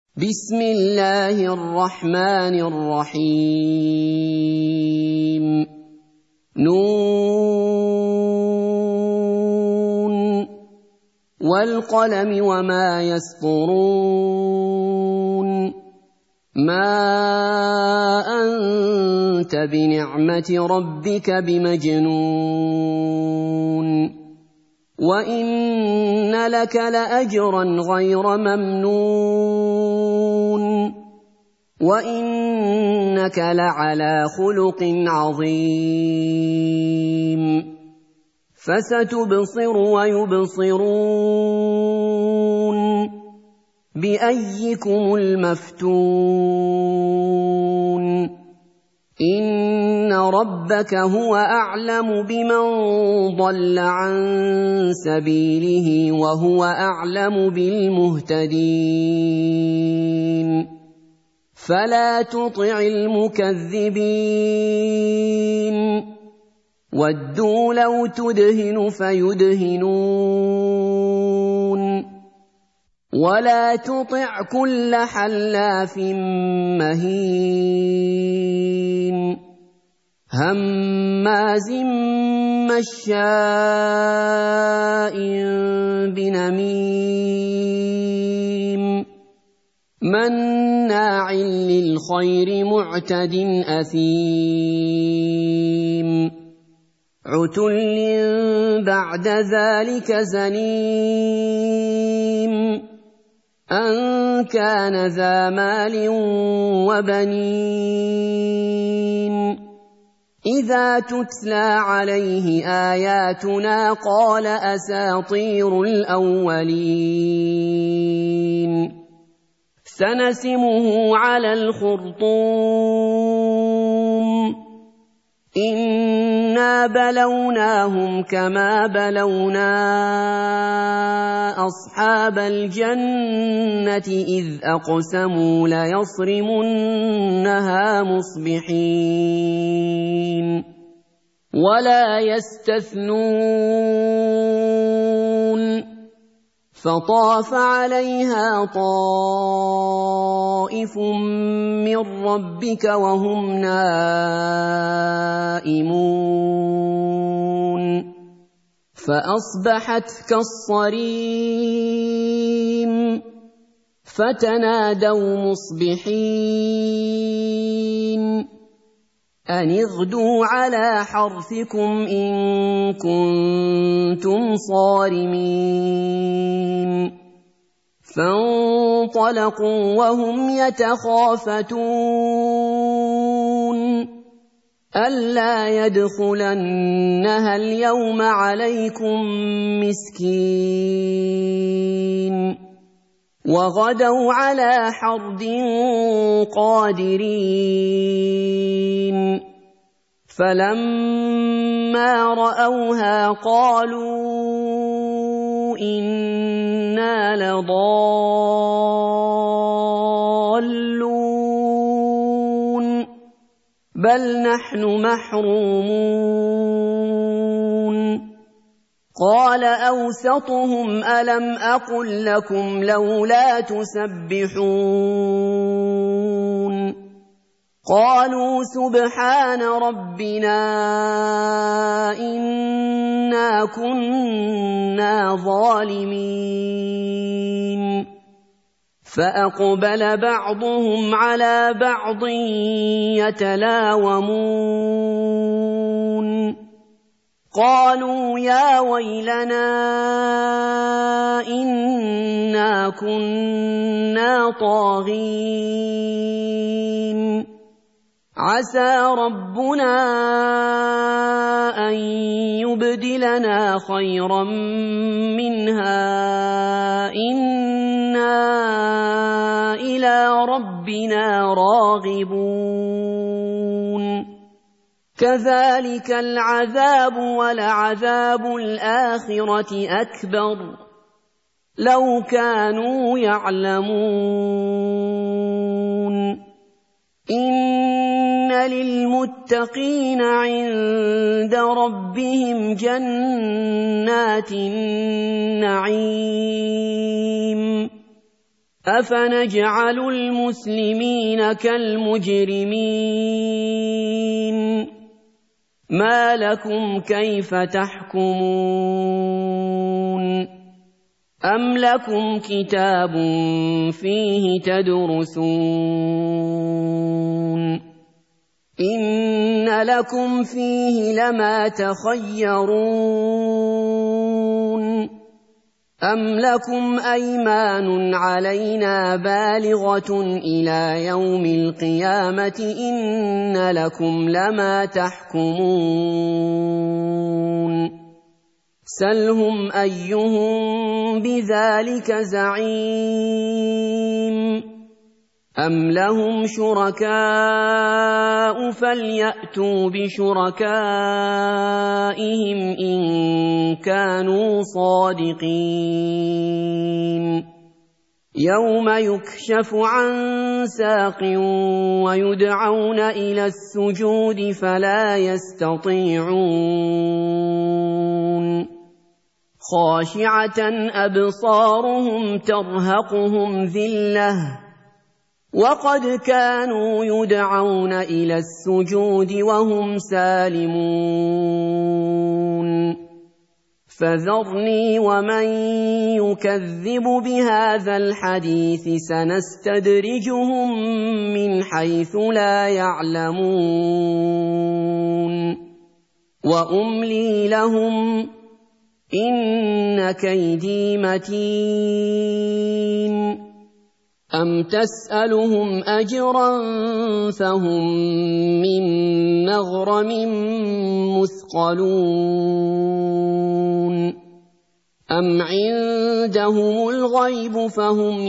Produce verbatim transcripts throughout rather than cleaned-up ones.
بسم الله الرحمن الرحيم نون والقلم وما يسطرون ما أنت بنعمة ربك بمجنون وإن لك لأجرا غير ممنون وإنك لعلى خلق عظيم فستبصر ويبصرون بأيكم المفتون إن ربك هو أعلم بمن ضل عن سبيله وهو أعلم بالمهتدين فلا تطع المكذبين ودوا لو تدهن فيدهنون ولا تطع كل حلاف مهين هماز مشاء بنميم مناع للخير معتد أثيم عتل بعد ذلك زنيم أن كان ذا مال وبنين إذا تتلى عليه آياتنا قال أساطير الأولين سنسمه على الخرطوم إنا بلوناهم كما بلونا أصحاب الجنة إذ أقسموا ليصرمنها مصبحين ولا يستثنون فطاف عليها طائف من ربك وهم نائمون فأصبحت كالصريم فتنادوا مصبحين أن اغدوا على حرثكم إن كنتم صارمين فانطلقوا وهم يتخافتون ألا يدخلنها اليوم عليكم مسكين وغدوا على حرد قادرين فلما رأوها قالوا إنا لضالون بل نحن محرومون قال أوسطهم ألم أقل لكم لولا تسبحون قالوا سبحان ربنا إنا كنا ظالمين فأقبل بعضهم على بعض يتلاومون قالوا يا ويلنا إنا كنا طاغين عسى ربنا أن يبدلنا خيرا منها إنا إلى ربنا راغبون كذلك العذاب ولعذاب الآخرة أكبر لو كانوا يعلمون إن للمتقين عند ربهم جنات النعيم أفنجعل المسلمين كالمجرمين ما لكم كيف تحكمون أم لكم كتاب فيه تدرسون إن لكم فيه لما تخيرون أم لكم أيمان علينا بالغة إلى يوم القيامة إن لكم لما تحكمون سلهم أيهم بذلك زعيم أم لهم شركاء فليأتوا بشركائهم إن كانوا صادقين يوم يكشف عن ساق ويدعون إلى السجود فلا يستطيعون خاشعة أبصارهم ترهقهم ذلة وقد كانوا يدعون إلى السجود وهم سالمون فذرني ومن يكذب بهذا الحديث سنستدرجهم من حيث لا يعلمون وأملي لهم إن كيدي متين أم تسألهم أجرا فهم من مغرم مثقلون أم عندهم الغيب فهم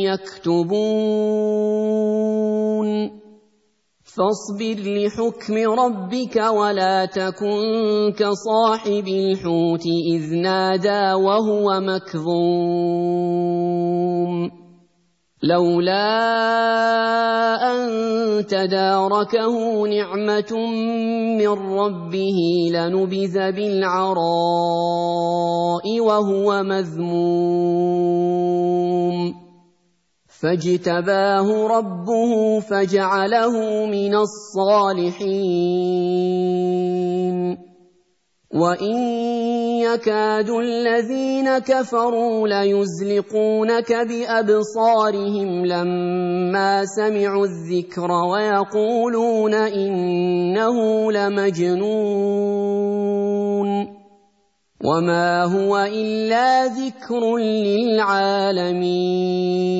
يكتبون فاصبر لحكم ربك ولا تكن كصاحب الحوت إذ نادى وهو مكظوم لولا أن تداركه نعمة من ربه لنبذ بالعراء وهو مذموم فاجتباه ربه فجعله من الصالحين وإن يكاد الذين كفروا ليزلقونك بأبصارهم لما سمعوا الذكر ويقولون إنه لمجنون وما هو إلا ذكر للعالمين